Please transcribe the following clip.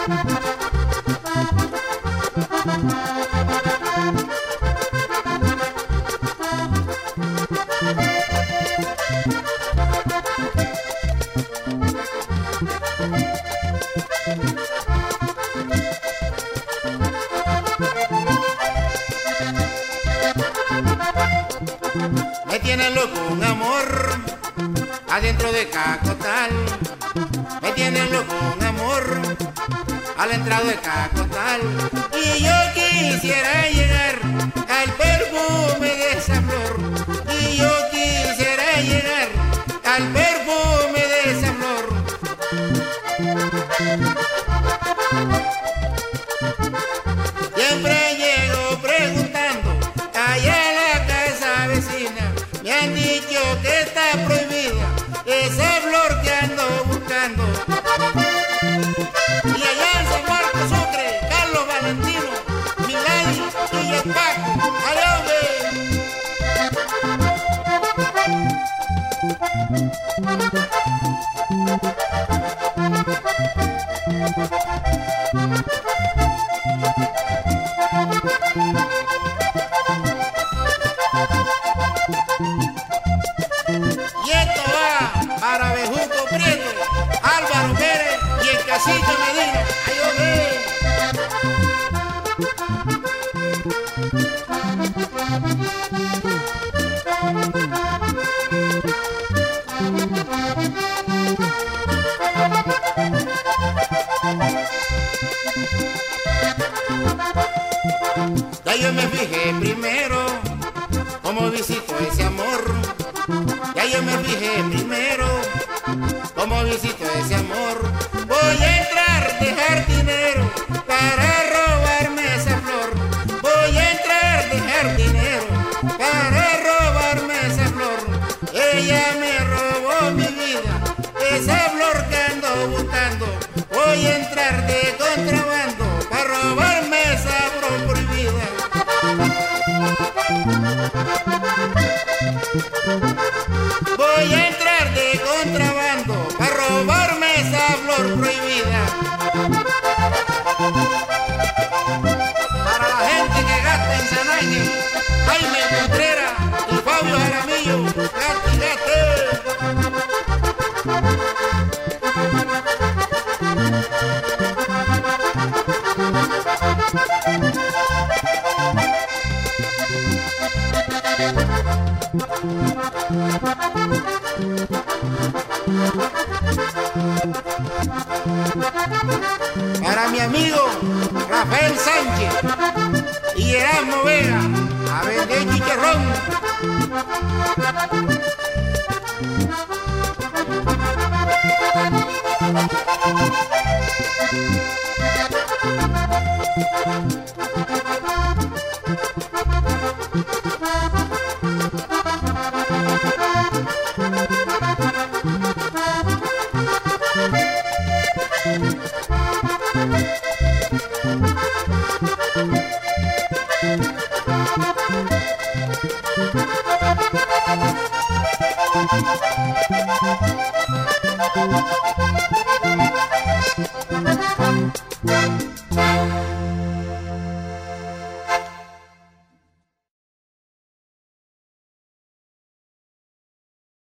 Me tiene loco un amor adentro de Cacotal. Me tiene loco un amor al entrado de Cacotal. Y yo quisiera llegar al perfume de esa flor. Y yo quisiera llegar al perfume de esa flor. Siempre llego preguntando allá a la casa vecina. Me han dicho que está prohibida esa flor que ando buscando. Y allá en San Marcos Sucre, Carlos Valentino, Milady y el Paco, allá y esto va para Bejuco Prieto, Álvaro Pérez y el Cacique Medina. ¡Ay, ya yo me fijé primero cómo visito ese amor. Ya yo me fijé primero cómo visito ese amor. Voy a entrar, dejar dinero para robarme esa flor. Voy a entrar, dejar dinero para robarme esa flor. Ella me robó mi vida, esa flor que ando buscando. Voy a entrar de contrabando para robarme esa flor prohibida. Voy a entrar de contrabando para robarme esa flor prohibida. Para la gente que gasta en Sanaje, Jaime Contreras y Fabio Jaramillo, gate, gate. Para mi amigo Rafael Sánchez y Erasmo Vega, a vender chicharrón.